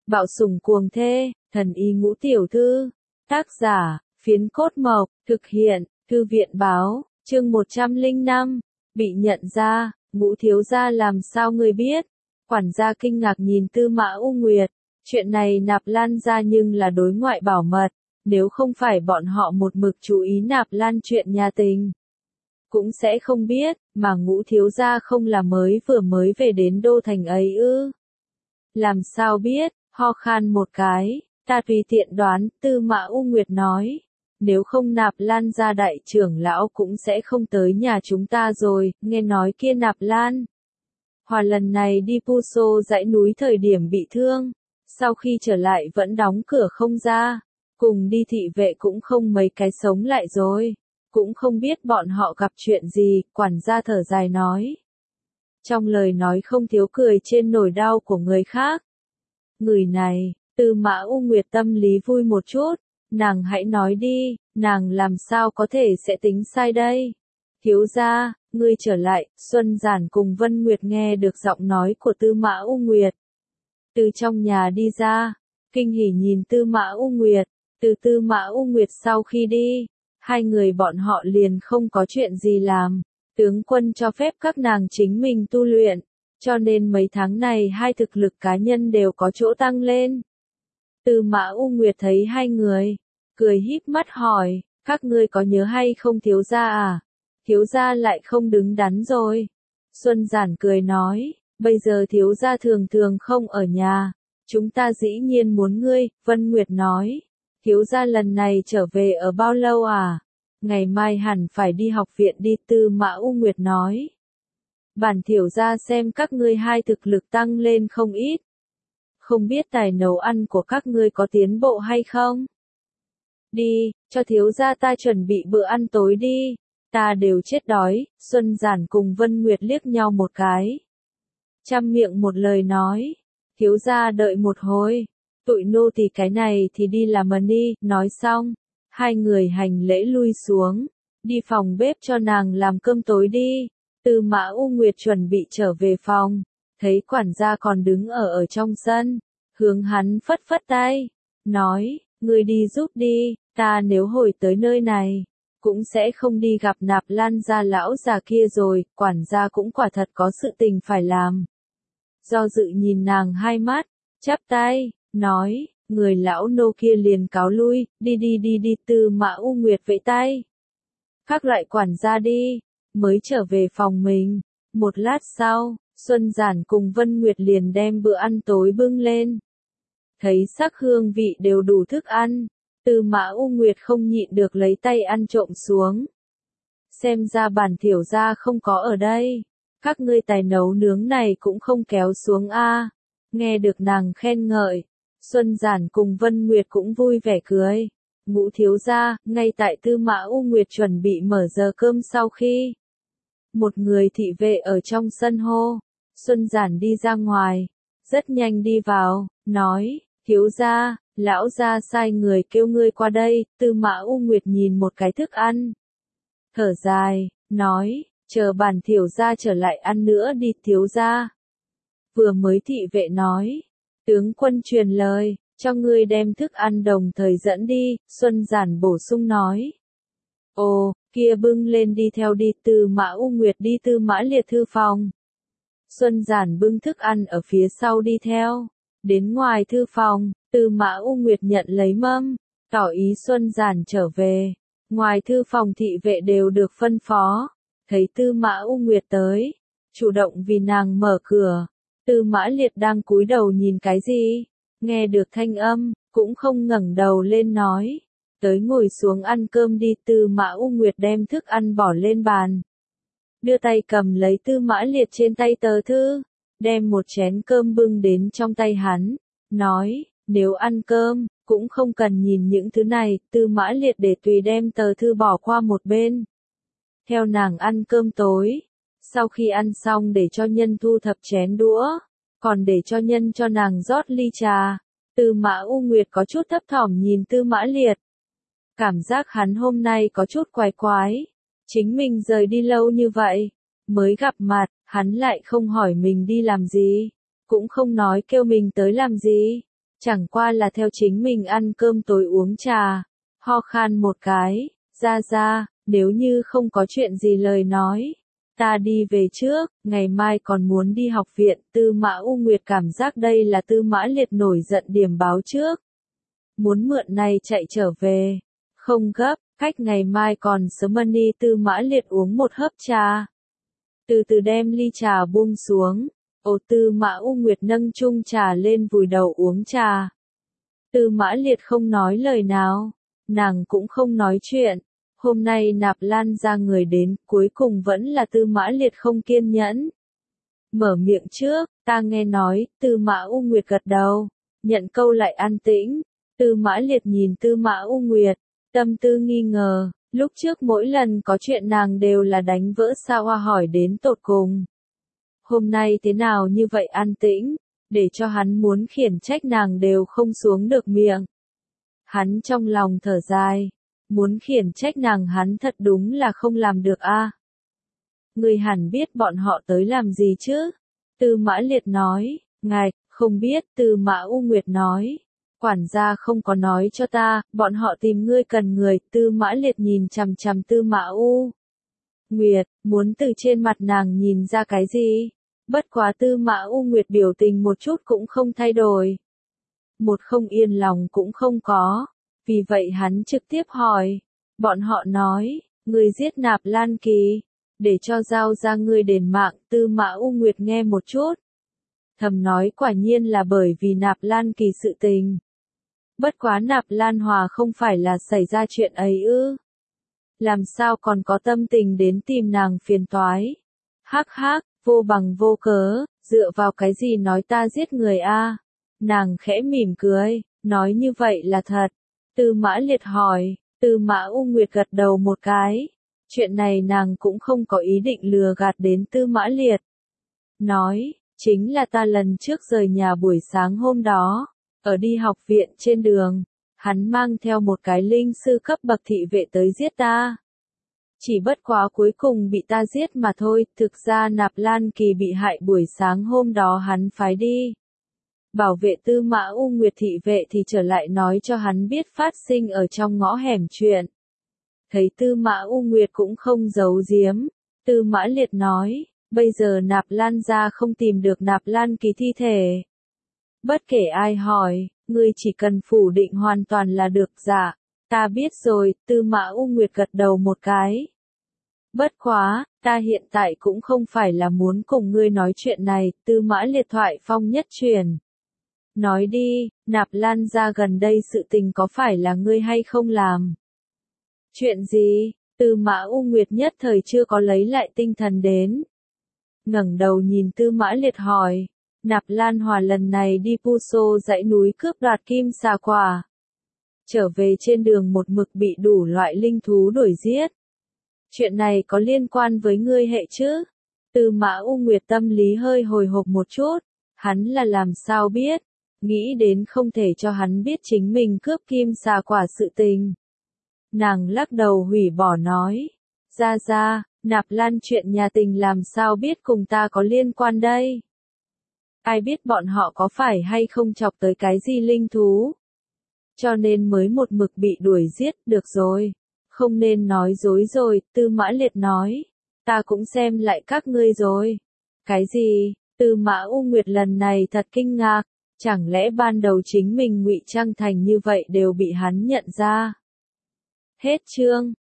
Bạo sủng cuồng thê, thần y ngũ tiểu thư. Tác giả, Phiến Cốt Mộc, thực hiện, Thư viện báo, chương 105, bị nhận ra, Ngũ thiếu gia làm sao ngươi biết? Quản gia kinh ngạc nhìn Tư Mã U Nguyệt, chuyện này Nạp Lan gia nhưng là đối ngoại bảo mật, nếu không phải bọn họ một mực chú ý Nạp Lan chuyện nhà tình, cũng sẽ không biết, mà Ngũ thiếu gia không là vừa mới về đến đô thành ấy ư? Làm sao biết? Ho khan một cái, ta tùy tiện đoán, Tư Mã U Nguyệt nói. Nếu không Nạp Lan gia đại trưởng lão cũng sẽ không tới nhà chúng ta rồi, nghe nói kia Nạp Lan Hòa lần này đi Puso dãy núi thời điểm bị thương, sau khi trở lại vẫn đóng cửa không ra, cùng đi thị vệ cũng không mấy cái sống lại rồi, cũng không biết bọn họ gặp chuyện gì, quản gia thở dài nói. Trong lời nói không thiếu cười trên nỗi đau của người khác. Người này, Tư Mã U Nguyệt tâm lý vui một chút, nàng hãy nói đi, nàng làm sao có thể sẽ tính sai đây? Thiếu gia, ngươi trở lại, Xuân Giản cùng Vân Nguyệt nghe được giọng nói của Tư Mã U Nguyệt. Từ trong nhà đi ra, kinh hỉ nhìn Tư Mã U Nguyệt, Tư Mã U Nguyệt sau khi đi, hai người bọn họ liền không có chuyện gì làm, tướng quân cho phép các nàng chính mình tu luyện, cho nên mấy tháng này hai thực lực cá nhân đều có chỗ tăng lên. Tư Mã U Nguyệt thấy hai người, cười híp mắt hỏi, các ngươi có nhớ hay không thiếu gia à? Thiếu gia lại không đứng đắn rồi. Xuân Giản cười nói, bây giờ thiếu gia thường thường không ở nhà, chúng ta dĩ nhiên muốn ngươi. Vân Nguyệt nói, thiếu gia lần này trở về ở bao lâu à? Ngày mai hẳn phải đi học viện đi. Tư Mã U Nguyệt nói, bản thiểu gia xem các ngươi hai thực lực tăng lên không ít. Không biết tài nấu ăn của các ngươi có tiến bộ hay không? Đi, cho thiếu gia ta chuẩn bị bữa ăn tối đi. Ta đều chết đói. Xuân Giản cùng Vân Nguyệt liếc nhau một cái. Trăm miệng một lời nói. Thiếu gia đợi một hồi. Tụi nô thì cái này thì đi làm đi. Nói xong, hai người hành lễ lui xuống. Đi phòng bếp cho nàng làm cơm tối đi. Tư Mã U Nguyệt chuẩn bị trở về phòng. Thấy quản gia còn đứng ở trong sân. Hướng hắn phất phất tay. Nói, ngươi đi giúp đi. Ta nếu hồi tới nơi này, cũng sẽ không đi gặp Nạp Lan gia lão già kia rồi. Quản gia cũng quả thật có sự tình phải làm. Do dự nhìn nàng hai mắt, chắp tay, nói, người lão nô kia liền cáo lui, đi. Tư Mã U Nguyệt vẫy tay. Khác lại quản gia đi, mới trở về phòng mình. Một lát sau, Xuân Giản cùng Vân Nguyệt liền đem bữa ăn tối bưng lên. Thấy sắc hương vị đều đủ thức ăn, Tư Mã U Nguyệt không nhịn được lấy tay ăn trộm xuống. Xem ra bản thiểu gia không có ở đây, các ngươi tài nấu nướng này cũng không kéo xuống a. Nghe được nàng khen ngợi, Xuân Giản cùng Vân Nguyệt cũng vui vẻ cười. Ngũ thiếu gia, ngay tại Tư Mã U Nguyệt chuẩn bị mở giờ cơm sau khi, một người thị vệ ở trong sân hô, Xuân Giản đi ra ngoài, rất nhanh đi vào, nói, thiếu gia, lão gia sai người kêu ngươi qua đây. Tư Mã U Nguyệt nhìn một cái thức ăn, thở dài, nói, chờ bản thiểu gia trở lại ăn nữa đi. Thiếu gia, vừa mới thị vệ nói, tướng quân truyền lời, cho ngươi đem thức ăn đồng thời dẫn đi. Xuân Giản bổ sung nói, ồ, kia bưng lên đi theo đi. Tư Mã U Nguyệt đi Tư Mã Liệt thư phòng. Xuân Giản bưng thức ăn ở phía sau đi theo. Đến ngoài thư phòng, Tư Mã U Nguyệt nhận lấy mâm, tỏ ý Xuân Giản trở về. Ngoài thư phòng thị vệ đều được phân phó. Thấy Tư Mã U Nguyệt tới, chủ động vì nàng mở cửa. Tư Mã Liệt đang cúi đầu nhìn cái gì, nghe được thanh âm, cũng không ngẩng đầu lên nói, tới ngồi xuống ăn cơm đi. Tư Mã U Nguyệt đem thức ăn bỏ lên bàn, đưa tay cầm lấy Tư Mã Liệt trên tay tờ thư, đem một chén cơm bưng đến trong tay hắn, nói, nếu ăn cơm, cũng không cần nhìn những thứ này. Tư Mã Liệt để tùy đem tờ thư bỏ qua một bên. Theo nàng ăn cơm tối, sau khi ăn xong để cho nhân thu thập chén đũa, còn để cho nhân cho nàng rót ly trà. Tư Mã U Nguyệt có chút thấp thỏm nhìn Tư Mã Liệt. Cảm giác hắn hôm nay có chút quái quái. Chính mình rời đi lâu như vậy, mới gặp mặt, hắn lại không hỏi mình đi làm gì, cũng không nói kêu mình tới làm gì. Chẳng qua là theo chính mình ăn cơm tối uống trà, ho khan một cái, ra, nếu như không có chuyện gì lời nói. Ta đi về trước, ngày mai còn muốn đi học viện. Tư Mã U Nguyệt cảm giác đây là Tư Mã Liệt nổi giận điểm báo trước. Muốn mượn này chạy trở về. Không gấp, cách ngày mai còn sớm đi. Tư Mã Liệt uống một hớp trà. Từ từ đem ly trà buông xuống. Tư Mã U Nguyệt nâng chung trà lên vùi đầu uống trà. Tư Mã Liệt không nói lời nào. Nàng cũng không nói chuyện. Hôm nay Nạp Lan ra người đến, cuối cùng vẫn là Tư Mã Liệt không kiên nhẫn. Mở miệng trước, ta nghe nói. Tư Mã U Nguyệt gật đầu. Nhận câu lại an tĩnh. Tư Mã Liệt nhìn Tư Mã U Nguyệt. Tâm tư nghi ngờ. Lúc trước mỗi lần có chuyện nàng đều là đánh vỡ Sa Hoa hỏi đến tột cùng. Hôm nay thế nào như vậy an tĩnh, để cho hắn muốn khiển trách nàng đều không xuống được miệng. Hắn trong lòng thở dài, muốn khiển trách nàng hắn thật đúng là không làm được a. Người hẳn biết bọn họ tới làm gì chứ? Tư Mã Liệt nói, ngài, không biết. Tư Mã U Nguyệt nói, quản gia không có nói cho ta, bọn họ tìm ngươi cần người. Tư Mã Liệt nhìn chằm chằm Tư Mã U Nguyệt, muốn từ trên mặt nàng nhìn ra cái gì? Bất quá Tư Mã U Nguyệt biểu tình một chút cũng không thay đổi. Một không yên lòng cũng không có. Vì vậy hắn trực tiếp hỏi. Bọn họ nói, ngươi giết Nạp Lan Kỳ, để cho giao ra ngươi đền mạng. Tư Mã U Nguyệt nghe một chút. Thầm nói quả nhiên là bởi vì Nạp Lan Kỳ sự tình. Bất quá Nạp Lan Hòa không phải là xảy ra chuyện ấy ư? Làm sao còn có tâm tình đến tìm nàng phiền toái? Hắc hắc, vô bằng vô cớ, dựa vào cái gì nói ta giết người a? Nàng khẽ mỉm cười, nói như vậy là thật. Tư Mã Liệt hỏi. Tư Mã U Nguyệt gật đầu một cái. Chuyện này nàng cũng không có ý định lừa gạt đến Tư Mã Liệt. Nói, chính là ta lần trước rời nhà buổi sáng hôm đó, ở đi học viện trên đường, hắn mang theo một cái linh sư cấp bậc thị vệ tới giết ta. Chỉ bất quá cuối cùng bị ta giết mà thôi. Thực ra Nạp Lan Kỳ bị hại buổi sáng hôm đó hắn phái đi bảo vệ Tư Mã U Nguyệt thị vệ thì trở lại nói cho hắn biết phát sinh ở trong ngõ hẻm chuyện. Thấy Tư Mã U Nguyệt cũng không giấu giếm, Tư Mã Liệt nói, bây giờ Nạp Lan gia không tìm được Nạp Lan Kỳ thi thể. Bất kể ai hỏi, ngươi chỉ cần phủ định hoàn toàn là được. Dạ, ta biết rồi. Tư Mã U Nguyệt gật đầu một cái. Bất quá, ta hiện tại cũng không phải là muốn cùng ngươi nói chuyện này. Tư Mã Liệt thoại phong nhất truyền. Nói đi, Nạp Lan gia gần đây sự tình có phải là ngươi hay không làm? Chuyện gì? Tư Mã U Nguyệt nhất thời chưa có lấy lại tinh thần đến. Ngẩng đầu nhìn Tư Mã Liệt hỏi. Nạp Lan Hòa lần này đi Puso dãy núi cướp đoạt kim xà quả. Trở về trên đường một mực bị đủ loại linh thú đuổi giết. Chuyện này có liên quan với ngươi hệ chứ? Tư Mã U Nguyệt tâm lý hơi hồi hộp một chút. Hắn là làm sao biết? Nghĩ đến không thể cho hắn biết chính mình cướp kim xà quả sự tình. Nàng lắc đầu hủy bỏ nói. Ra, Nạp Lan chuyện nhà tình làm sao biết cùng ta có liên quan đây? Ai biết bọn họ có phải hay không chọc tới cái gì linh thú? Cho nên mới một mực bị đuổi giết. Được rồi. Không nên nói dối rồi. Tư Mã Liệt nói. Ta cũng xem lại các ngươi rồi. Cái gì? Tư Mã U Nguyệt lần này thật kinh ngạc. Chẳng lẽ ban đầu chính mình ngụy trang thành như vậy đều bị hắn nhận ra? Hết chương.